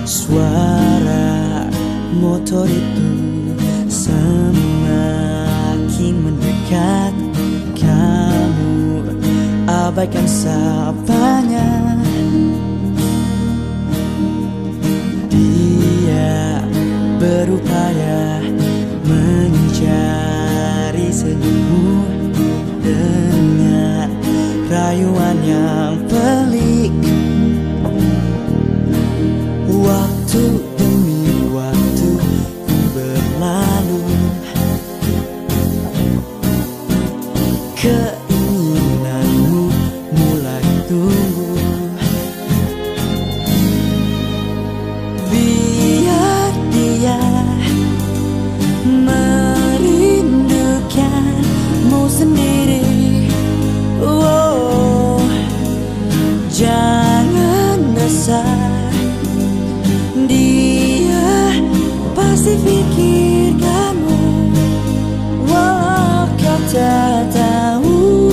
Suara motor itu semakin mendekat. Kamu abaikan sapanya. Dia berupaya mencari senyummu dengan rayuan yang pelik. Waktu demi waktu berlalu, keinginanmu mulai tumbuh. Biar dia merindukanmu sendiri. Oh, jangan resah, dia pasti pikirkanmu. Walau kau tak tahu,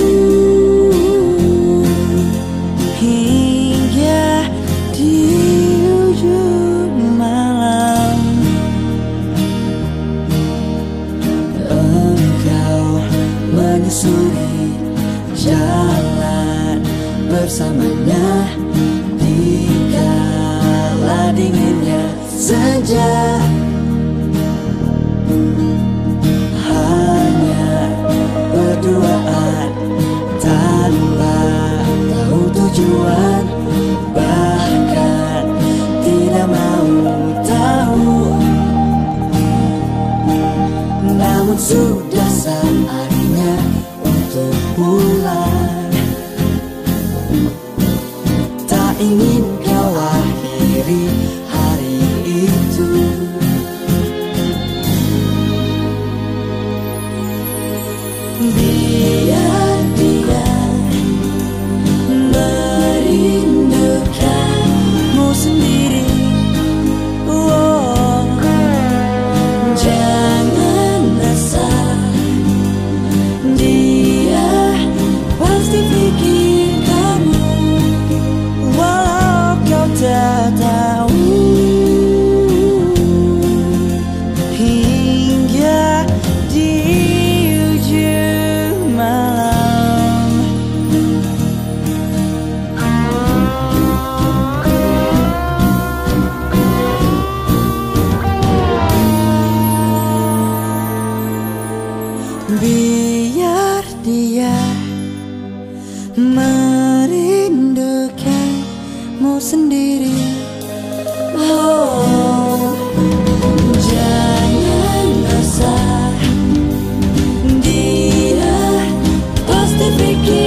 hingga di ujung malam engkau menyusuri jalan bersamanya. Di kala dinginnya senja, hanya berduaan tanpa tahu tujuan, bahkan tidak mau tahu. Namun sudah saatnya untuk pulang. Tak ingin kau akhiri hari itu. Biar dia merindukanmu sendiri. Oh, jangan resah, dia pasti pikir kamu. Walau kau tak tahu, hingga di ujung malam. Biar dia merindukanmu sendiri. Oh, jangan resah, dia pasti pikir